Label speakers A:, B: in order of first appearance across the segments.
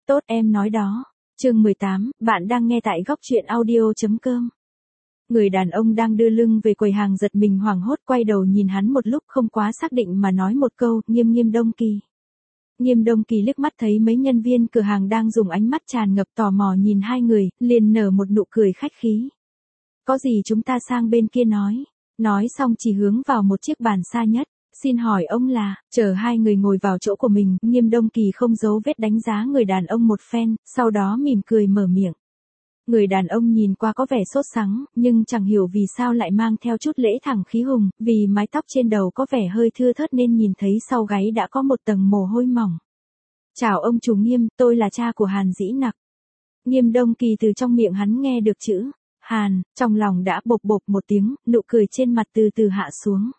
A: Tốt em nói đó. Chương 18, bạn đang nghe tại góc truyện audio.com. Người đàn ông đang đưa lưng về quầy hàng giật mình hoảng hốt quay đầu nhìn hắn một lúc không quá xác định mà nói một câu, Nghiêm Đông Kỳ. Nghiêm Đông Kỳ liếc mắt thấy mấy nhân viên cửa hàng đang dùng ánh mắt tràn ngập tò mò nhìn hai người, liền nở một nụ cười khách khí. Có gì chúng ta sang bên kia nói. Nói xong chỉ hướng vào một chiếc bàn xa nhất. Xin hỏi ông là, chờ hai người ngồi vào chỗ của mình, Nghiêm Đông Kỳ không giấu vết đánh giá người đàn ông một phen, sau đó mỉm cười mở miệng. Người đàn ông nhìn qua có vẻ sốt sắng, nhưng chẳng hiểu vì sao lại mang theo chút lễ thẳng khí hùng, vì mái tóc trên đầu có vẻ hơi thưa thớt nên nhìn thấy sau gáy đã có một tầng mồ hôi mỏng. Chào ông chủ Nghiêm, tôi là cha của Hàn Dĩ Nặc. Nghiêm Đông Kỳ từ trong miệng hắn nghe được chữ Hàn, trong lòng đã bộp bộp một tiếng, nụ cười trên mặt từ từ hạ xuống.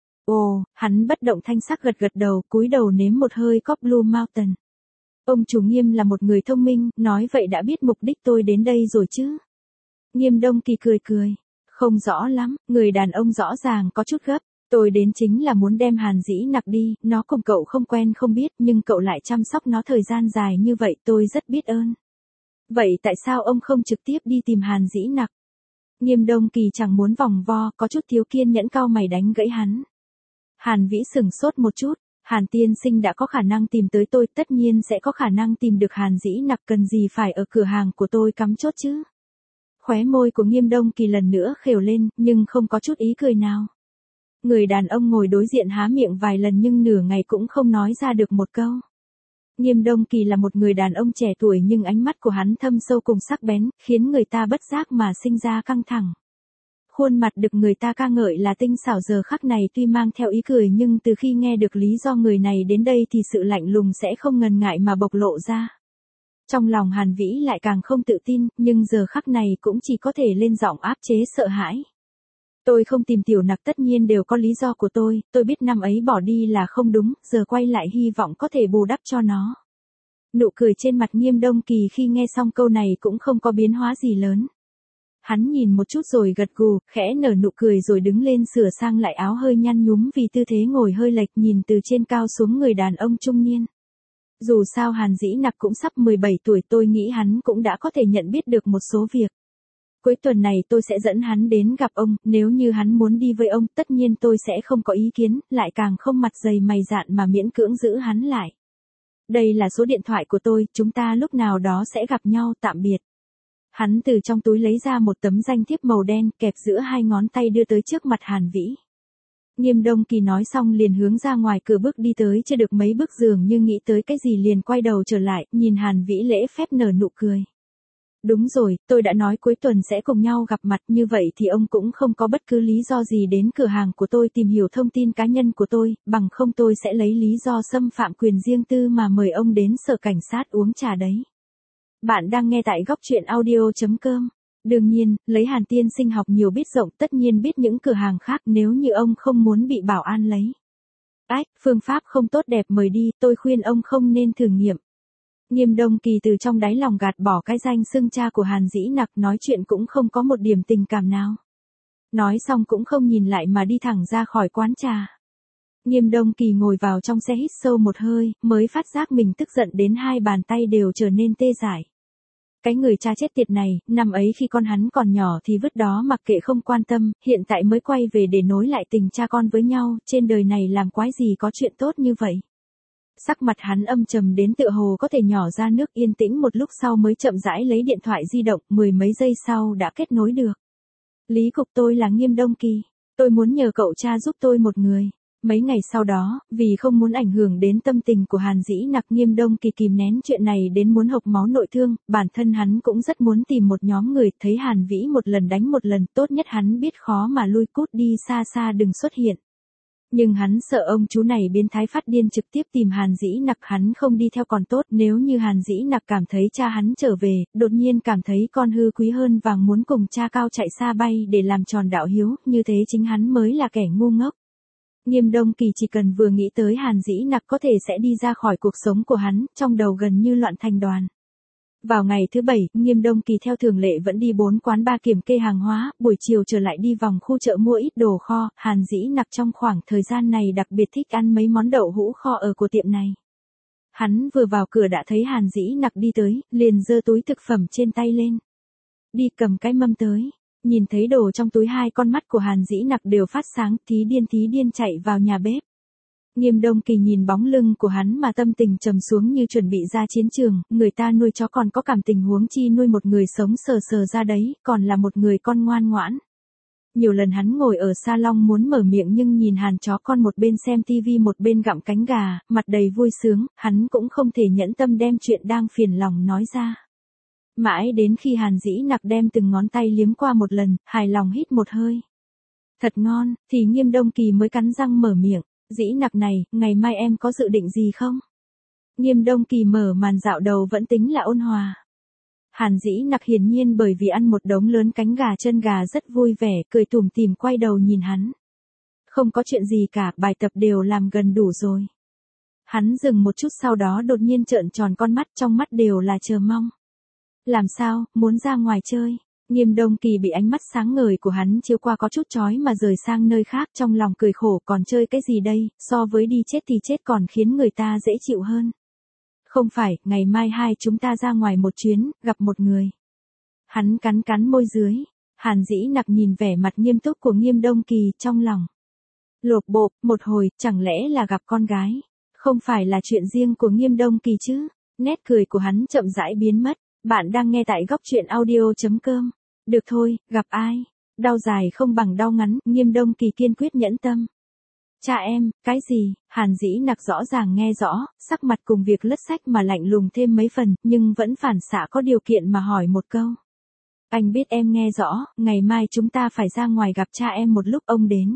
A: Ồ, hắn bất động thanh sắc gật gật đầu, cúi đầu nếm một hơi cốc Blue Mountain. Ông chủ Nghiêm là một người thông minh, nói vậy đã biết mục đích tôi đến đây rồi chứ. Nghiêm Đông Kỳ cười cười. Không rõ lắm, người đàn ông rõ ràng có chút gấp. Tôi đến chính là muốn đem Hàn Dĩ Nặc đi, nó cùng cậu không quen không biết nhưng cậu lại chăm sóc nó thời gian dài như vậy tôi rất biết ơn. Vậy tại sao ông không trực tiếp đi tìm Hàn Dĩ Nặc? Nghiêm Đông Kỳ chẳng muốn vòng vo, có chút thiếu kiên nhẫn cau mày đánh gãy hắn. Hàn Vĩ sửng sốt một chút, Hàn tiên sinh đã có khả năng tìm tới tôi, tất nhiên sẽ có khả năng tìm được Hàn Dĩ Nặc, cần gì phải ở cửa hàng của tôi cắm chốt chứ? Khóe môi của Nghiêm Đông Kỳ lần nữa khều lên, nhưng không có chút ý cười nào. Người đàn ông ngồi đối diện há miệng vài lần nhưng nửa ngày cũng không nói ra được một câu. Nghiêm Đông Kỳ là một người đàn ông trẻ tuổi nhưng ánh mắt của hắn thâm sâu cùng sắc bén, khiến người ta bất giác mà sinh ra căng thẳng. Khuôn mặt được người ta ca ngợi là tinh xảo giờ khắc này tuy mang theo ý cười nhưng từ khi nghe được lý do người này đến đây thì sự lạnh lùng sẽ không ngần ngại mà bộc lộ ra. Trong lòng Hàn Vĩ lại càng không tự tin, nhưng giờ khắc này cũng chỉ có thể lên giọng áp chế sợ hãi. Tôi không tìm Tiểu Nặc tất nhiên đều có lý do của tôi biết năm ấy bỏ đi là không đúng, giờ quay lại hy vọng có thể bù đắp cho nó. Nụ cười trên mặt Nghiêm Đông Kỳ khi nghe xong câu này cũng không có biến hóa gì lớn. Hắn nhìn một chút rồi gật gù, khẽ nở nụ cười rồi đứng lên sửa sang lại áo hơi nhăn nhúm vì tư thế ngồi hơi lệch nhìn từ trên cao xuống người đàn ông trung niên. Dù sao Hàn Dĩ Nặc cũng sắp 17 tuổi, tôi nghĩ hắn cũng đã có thể nhận biết được một số việc. Cuối tuần này tôi sẽ dẫn hắn đến gặp ông, nếu như hắn muốn đi với ông tất nhiên tôi sẽ không có ý kiến, lại càng không mặt dày mày dạn mà miễn cưỡng giữ hắn lại. Đây là số điện thoại của tôi, chúng ta lúc nào đó sẽ gặp nhau, tạm biệt. Hắn từ trong túi lấy ra một tấm danh thiếp màu đen kẹp giữa hai ngón tay đưa tới trước mặt Hàn Vĩ. Nghiêm Đông Kỳ nói xong liền hướng ra ngoài cửa bước đi tới chưa được mấy bước dường như nghĩ tới cái gì liền quay đầu trở lại, nhìn Hàn Vĩ lễ phép nở nụ cười. Đúng rồi, tôi đã nói cuối tuần sẽ cùng nhau gặp mặt, như vậy thì ông cũng không có bất cứ lý do gì đến cửa hàng của tôi tìm hiểu thông tin cá nhân của tôi, bằng không tôi sẽ lấy lý do xâm phạm quyền riêng tư mà mời ông đến sở cảnh sát uống trà đấy. Bạn đang nghe tại góc truyện audio.com. Đương nhiên, lấy Hàn tiên sinh học nhiều biết rộng tất nhiên biết những cửa hàng khác nếu như ông không muốn bị bảo an lấy. Phương pháp không tốt đẹp mời đi, tôi khuyên ông không nên thử nghiệm. Nghiêm Đông Kỳ từ trong đáy lòng gạt bỏ cái danh xưng cha của Hàn Dĩ Nặc, nói chuyện cũng không có một điểm tình cảm nào. Nói xong cũng không nhìn lại mà đi thẳng ra khỏi quán trà. Nghiêm Đông Kỳ ngồi vào trong xe hít sâu một hơi, mới phát giác mình tức giận đến hai bàn tay đều trở nên tê dại. Cái người cha chết tiệt này, năm ấy khi con hắn còn nhỏ thì vứt đó mặc kệ không quan tâm, hiện tại mới quay về để nối lại tình cha con với nhau, trên đời này làm quái gì có chuyện tốt như vậy. Sắc mặt hắn âm trầm đến tựa hồ có thể nhỏ ra nước, yên tĩnh một lúc sau mới chậm rãi lấy điện thoại di động, mười mấy giây sau đã kết nối được. Lý cục, tôi là Nghiêm Đông Kỳ, tôi muốn nhờ cậu cha giúp tôi một người. Mấy ngày sau đó, vì không muốn ảnh hưởng đến tâm tình của Hàn Dĩ Nặc, Nghiêm Đông Kỳ kìm nén chuyện này đến muốn hộc máu nội thương, bản thân hắn cũng rất muốn tìm một nhóm người, thấy Hàn Vĩ một lần đánh một lần, tốt nhất hắn biết khó mà lui cút đi xa xa đừng xuất hiện. Nhưng hắn sợ ông chú này biến thái phát điên trực tiếp tìm Hàn Dĩ Nặc, hắn không đi theo còn tốt, nếu như Hàn Dĩ Nặc cảm thấy cha hắn trở về, đột nhiên cảm thấy con hư quý hơn vàng muốn cùng cha cao chạy xa bay để làm tròn đạo hiếu, như thế chính hắn mới là kẻ ngu ngốc. Nghiêm Đông Kỳ chỉ cần vừa nghĩ tới Hàn Dĩ Nặc có thể sẽ đi ra khỏi cuộc sống của hắn, trong đầu gần như loạn thành đoàn. Vào ngày thứ Bảy, Nghiêm Đông Kỳ theo thường lệ vẫn đi 4 quán bar kiểm kê hàng hóa, buổi chiều trở lại đi vòng khu chợ mua ít đồ kho, Hàn Dĩ Nặc trong khoảng thời gian này đặc biệt thích ăn mấy món đậu hũ kho ở của tiệm này. Hắn vừa vào cửa đã thấy Hàn Dĩ Nặc đi tới, liền giơ túi thực phẩm trên tay lên. Đi cầm cái mâm tới. Nhìn thấy đồ trong túi, hai con mắt của Hàn Dĩ Nặc đều phát sáng, thí điên chạy vào nhà bếp. Nghiêm Đông Kỳ nhìn bóng lưng của hắn mà tâm tình trầm xuống như chuẩn bị ra chiến trường, người ta nuôi chó còn có cảm tình huống chi nuôi một người sống sờ sờ ra đấy, còn là một người con ngoan ngoãn. Nhiều lần hắn ngồi ở salon muốn mở miệng nhưng nhìn Hàn chó con một bên xem tivi một bên gặm cánh gà, mặt đầy vui sướng, hắn cũng không thể nhẫn tâm đem chuyện đang phiền lòng nói ra. Mãi đến khi Hàn Dĩ Nặc đem từng ngón tay liếm qua một lần, hài lòng hít một hơi. Thật ngon, thì Nghiêm Đông Kỳ mới cắn răng mở miệng. Dĩ Nặc này, ngày mai em có dự định gì không? Nghiêm Đông Kỳ mở màn dạo đầu vẫn tính là ôn hòa. Hàn Dĩ Nặc hiển nhiên bởi vì ăn một đống lớn cánh gà chân gà rất vui vẻ, cười tủm tỉm quay đầu nhìn hắn. Không có chuyện gì cả, bài tập đều làm gần đủ rồi. Hắn dừng một chút sau đó đột nhiên trợn tròn con mắt, trong mắt đều là chờ mong. Làm sao, muốn ra ngoài chơi? Nghiêm Đông Kỳ bị ánh mắt sáng ngời của hắn chiếu qua có chút chói mà rời sang nơi khác, trong lòng cười khổ, còn chơi cái gì đây, so với đi chết thì chết còn khiến người ta dễ chịu hơn. Không phải, ngày mai hai chúng ta ra ngoài một chuyến, gặp một người. Hắn cắn môi dưới. Hàn Dĩ Nặc nhìn vẻ mặt nghiêm túc của Nghiêm Đông Kỳ, trong lòng lộp bộp một hồi, chẳng lẽ là gặp con gái? Không phải là chuyện riêng của Nghiêm Đông Kỳ chứ? Nét cười của hắn chậm rãi biến mất. Bạn đang nghe tại góc truyện audio.com. Được thôi, gặp ai? Đau dài không bằng đau ngắn, Nghiêm Đông Kỳ kiên quyết nhẫn tâm. Cha em, cái gì? Hàn Dĩ Nặc rõ ràng nghe rõ, sắc mặt cùng việc lất sách mà lạnh lùng thêm mấy phần, nhưng vẫn phản xạ có điều kiện mà hỏi một câu. Anh biết em nghe rõ, ngày mai chúng ta phải ra ngoài gặp cha em một lúc ông đến.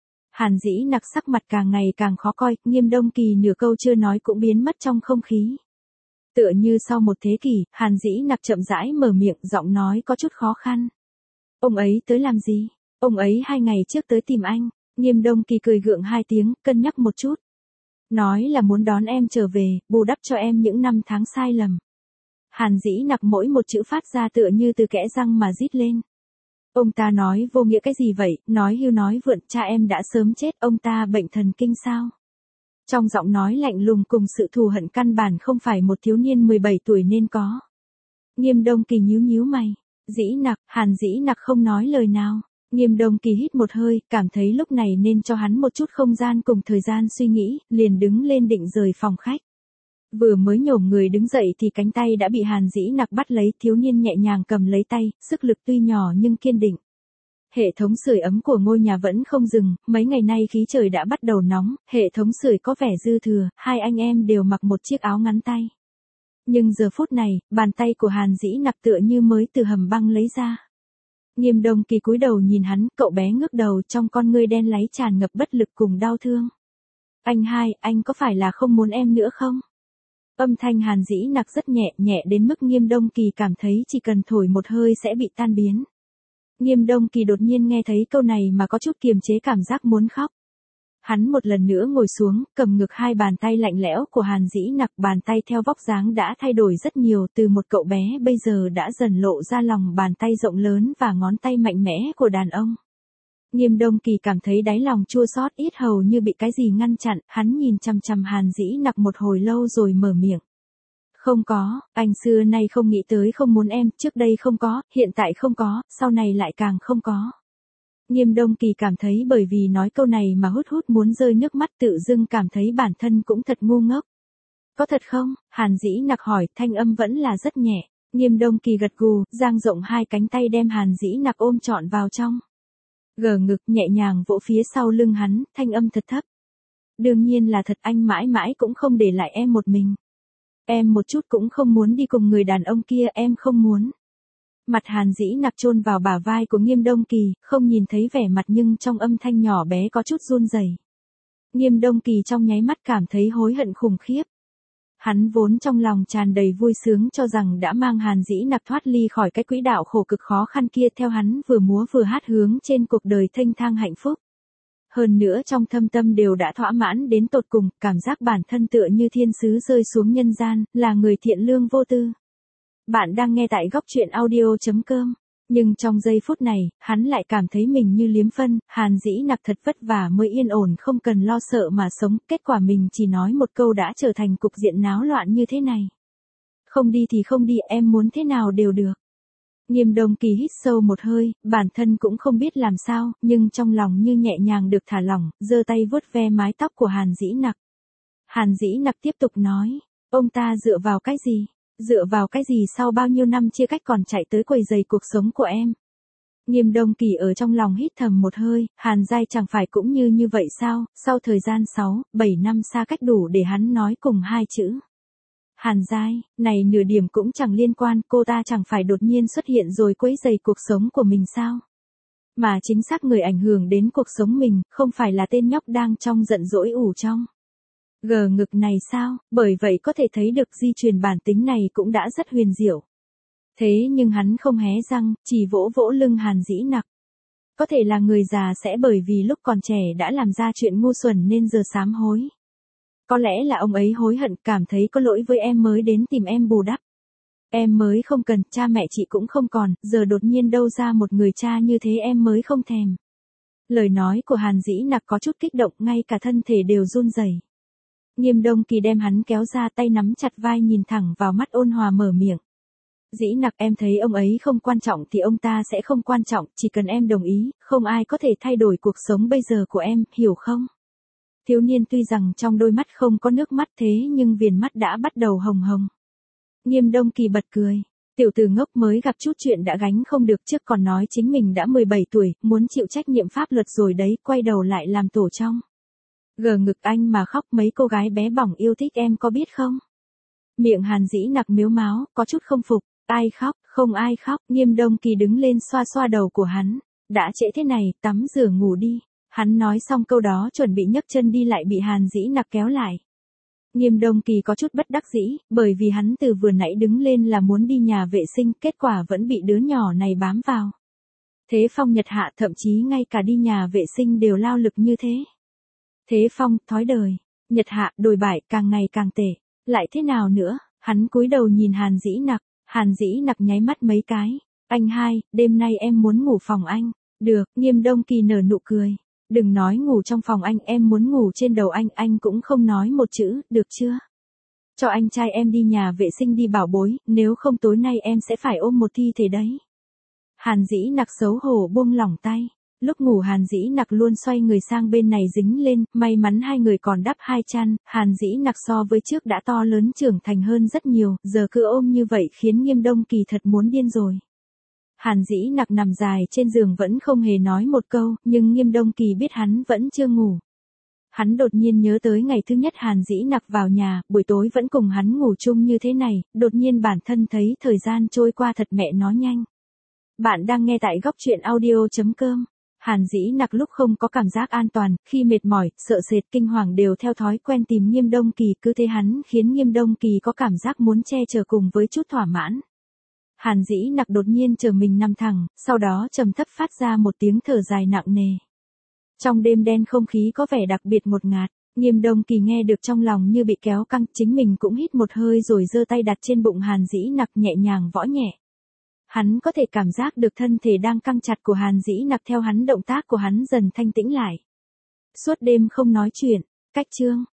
A: Hàn Dĩ Nặc sắc mặt càng ngày càng khó coi, Nghiêm Đông Kỳ nửa câu chưa nói cũng biến mất trong không khí. Tựa như sau một thế kỷ, Hàn Dĩ Nặc chậm rãi mở miệng, giọng nói có chút khó khăn. Ông ấy tới làm gì? Ông ấy 2 ngày trước tới tìm anh. Nghiêm Đông Kỳ cười gượng 2 tiếng, cân nhắc một chút. Nói là muốn đón em trở về, bù đắp cho em những năm tháng sai lầm. Hàn Dĩ Nặc mỗi một chữ phát ra tựa như từ kẽ răng mà rít lên. Ông ta nói vô nghĩa cái gì vậy, nói hưu nói vượn, cha em đã sớm chết, ông ta bệnh thần kinh sao? Trong giọng nói lạnh lùng cùng sự thù hận căn bản không phải một thiếu niên 17 tuổi nên có. Nghiêm Đông Kỳ nhíu mày. Dĩ Nặc, Hàn Dĩ Nặc không nói lời nào. Nghiêm Đông Kỳ hít một hơi, cảm thấy lúc này nên cho hắn một chút không gian cùng thời gian suy nghĩ, liền đứng lên định rời phòng khách. Vừa mới nhổm người đứng dậy thì cánh tay đã bị Hàn Dĩ Nặc bắt lấy, thiếu niên nhẹ nhàng cầm lấy tay, sức lực tuy nhỏ nhưng kiên định. Hệ thống sưởi ấm của ngôi nhà vẫn không dừng, mấy ngày nay khí trời đã bắt đầu nóng, hệ thống sưởi có vẻ dư thừa, hai anh em đều mặc một chiếc áo ngắn tay. Nhưng giờ phút này, bàn tay của Hàn Dĩ Nặc tựa như mới từ hầm băng lấy ra. Nghiêm Đông Kỳ cúi đầu nhìn hắn, cậu bé ngước đầu, trong con ngươi đen láy tràn ngập bất lực cùng đau thương. Anh hai, anh có phải là không muốn em nữa không? Âm thanh Hàn Dĩ Nặc rất nhẹ đến mức Nghiêm Đông Kỳ cảm thấy chỉ cần thổi một hơi sẽ bị tan biến. Nghiêm Đông Kỳ đột nhiên nghe thấy câu này mà có chút kiềm chế cảm giác muốn khóc. Hắn một lần nữa ngồi xuống, cầm ngực hai bàn tay lạnh lẽo của Hàn Dĩ Nặc, bàn tay theo vóc dáng đã thay đổi rất nhiều, từ một cậu bé bây giờ đã dần lộ ra lòng bàn tay rộng lớn và ngón tay mạnh mẽ của đàn ông. Nghiêm Đông Kỳ cảm thấy đáy lòng chua xót, yết hầu như bị cái gì ngăn chặn, hắn nhìn chằm chằm Hàn Dĩ Nặc một hồi lâu rồi mở miệng. Không có, anh xưa nay không nghĩ tới không muốn em, trước đây không có, hiện tại không có, sau này lại càng không có. Nghiêm Đông Kỳ cảm thấy bởi vì nói câu này mà hút muốn rơi nước mắt, tự dưng cảm thấy bản thân cũng thật ngu ngốc. Có thật không? Hàn Dĩ Nặc hỏi, thanh âm vẫn là rất nhẹ. Nghiêm Đông Kỳ gật gù, dang rộng hai cánh tay đem Hàn Dĩ Nặc ôm trọn vào trong. Gờ ngực nhẹ nhàng vỗ phía sau lưng hắn, thanh âm thật thấp. Đương nhiên là thật, anh mãi mãi cũng không để lại em một mình. Em một chút cũng không muốn đi cùng người đàn ông kia, em không muốn. Mặt Hàn Dĩ Nặc chôn vào bả vai của Nghiêm Đông Kỳ, không nhìn thấy vẻ mặt nhưng trong âm thanh nhỏ bé có chút run rẩy. Nghiêm Đông Kỳ trong nháy mắt cảm thấy hối hận khủng khiếp. Hắn vốn trong lòng tràn đầy vui sướng cho rằng đã mang Hàn Dĩ Nặc thoát ly khỏi cái quỹ đạo khổ cực khó khăn kia, theo hắn vừa múa vừa hát hướng trên cuộc đời thênh thang hạnh phúc. Hơn nữa trong thâm tâm đều đã thỏa mãn đến tột cùng, cảm giác bản thân tựa như thiên sứ rơi xuống nhân gian, là người thiện lương vô tư. Bạn đang nghe tại góc truyện audio.com. Nhưng trong giây phút này, hắn lại cảm thấy mình như liếm phân, Hàn Dĩ Nặc thật vất vả mới yên ổn không cần lo sợ mà sống, kết quả mình chỉ nói một câu đã trở thành cục diện náo loạn như thế này. Không đi thì không đi, em muốn thế nào đều được. Nghiêm Đông Kỳ hít sâu một hơi, bản thân cũng không biết làm sao, nhưng trong lòng như nhẹ nhàng được thả lỏng, giơ tay vuốt ve mái tóc của Hàn Dĩ Nặc. Hàn Dĩ Nặc tiếp tục nói, ông ta dựa vào cái gì? Dựa vào cái gì sau bao nhiêu năm chia cách còn chạy tới quấy rầy cuộc sống của em? Nghiêm Đông Kỳ ở trong lòng hít thầm một hơi, Hàn Giai chẳng phải cũng như vậy sao, sau thời gian 6, 7 năm xa cách đủ để hắn nói cùng hai chữ. Hàn Giai, này nửa điểm cũng chẳng liên quan, cô ta chẳng phải đột nhiên xuất hiện rồi quấy rầy cuộc sống của mình sao? Mà chính xác người ảnh hưởng đến cuộc sống mình, không phải là tên nhóc đang trong giận dỗi ủ trong gờ ngực này sao, bởi vậy có thể thấy được di truyền bản tính này cũng đã rất huyền diệu. Thế nhưng hắn không hé răng, chỉ vỗ vỗ lưng Hàn Dĩ Nặc. Có thể là người già sẽ bởi vì lúc còn trẻ đã làm ra chuyện ngu xuẩn nên giờ sám hối. Có lẽ là ông ấy hối hận cảm thấy có lỗi với em mới đến tìm em bù đắp. Em mới không cần, cha mẹ chị cũng không còn, giờ đột nhiên đâu ra một người cha như thế em mới không thèm. Lời nói của Hàn Dĩ Nặc có chút kích động, ngay cả thân thể đều run rẩy. Nghiêm Đông Kỳ đem hắn kéo ra, tay nắm chặt vai, nhìn thẳng vào mắt ôn hòa mở miệng. Dĩ Nặc, em thấy ông ấy không quan trọng thì ông ta sẽ không quan trọng, chỉ cần em đồng ý, không ai có thể thay đổi cuộc sống bây giờ của em, hiểu không? Thiếu niên tuy rằng trong đôi mắt không có nước mắt thế nhưng viền mắt đã bắt đầu hồng hồng. Nghiêm Đông Kỳ bật cười. Tiểu tử ngốc mới gặp chút chuyện đã gánh không được, trước còn nói chính mình đã 17 tuổi, muốn chịu trách nhiệm pháp luật rồi đấy, quay đầu lại làm tổ trong gờ ngực anh mà khóc, mấy cô gái bé bỏng yêu thích em có biết không? Miệng Hàn Dĩ Nặc miếu máo, có chút không phục. Ai khóc, không ai khóc. Nghiêm Đông Kỳ đứng lên xoa xoa đầu của hắn. Đã trễ thế này, tắm rửa ngủ đi. Hắn nói xong câu đó chuẩn bị nhấc chân đi lại bị Hàn Dĩ Nặc kéo lại. Nghiêm Đông Kỳ có chút bất đắc dĩ, bởi vì hắn từ vừa nãy đứng lên là muốn đi nhà vệ sinh, kết quả vẫn bị đứa nhỏ này bám vào. Thế Phong Nhật Hạ thậm chí ngay cả đi nhà vệ sinh đều lao lực như thế. Thế Phong, thói đời. Nhật Hạ, đồi bại, càng ngày càng tệ. Lại thế nào nữa? Hắn cúi đầu nhìn Hàn Dĩ Nặc. Hàn Dĩ Nặc nháy mắt mấy cái. Anh hai, đêm nay em muốn ngủ phòng anh. Được, Nghiêm Đông Kỳ nở nụ cười. Đừng nói ngủ trong phòng anh, em muốn ngủ trên đầu anh cũng không nói một chữ, được chưa? Cho anh trai em đi nhà vệ sinh đi bảo bối, nếu không tối nay em sẽ phải ôm một thi thể đấy. Hàn Dĩ Nặc xấu hổ buông lỏng tay. Lúc ngủ Hàn Dĩ Nặc luôn xoay người sang bên này dính lên, may mắn hai người còn đắp hai chăn, Hàn Dĩ Nặc so với trước đã to lớn trưởng thành hơn rất nhiều, giờ cứ ôm như vậy khiến Nghiêm Đông Kỳ thật muốn điên rồi. Hàn Dĩ Nặc nằm dài trên giường vẫn không hề nói một câu, nhưng Nghiêm Đông Kỳ biết hắn vẫn chưa ngủ. Hắn đột nhiên nhớ tới ngày thứ nhất Hàn Dĩ Nặc vào nhà, buổi tối vẫn cùng hắn ngủ chung như thế này, đột nhiên bản thân thấy thời gian trôi qua thật mẹ nó nhanh. Bạn đang nghe tại góc truyện audio.com. Hàn Dĩ Nặc lúc không có cảm giác an toàn, khi mệt mỏi, sợ sệt, kinh hoàng đều theo thói quen tìm Nghiêm Đông Kỳ, cứ thế hắn khiến Nghiêm Đông Kỳ có cảm giác muốn che chở cùng với chút thỏa mãn. Hàn Dĩ Nặc đột nhiên chờ mình nằm thẳng, sau đó trầm thấp phát ra một tiếng thở dài nặng nề. Trong đêm đen không khí có vẻ đặc biệt ngột ngạt, Nghiêm Đông Kỳ nghe được trong lòng như bị kéo căng, chính mình cũng hít một hơi rồi giơ tay đặt trên bụng Hàn Dĩ Nặc nhẹ nhàng võ nhẹ. Hắn có thể cảm giác được thân thể đang căng chặt của Hàn Dĩ Nặc theo hắn động tác của hắn dần thanh tĩnh lại. Suốt đêm không nói chuyện, cách chương.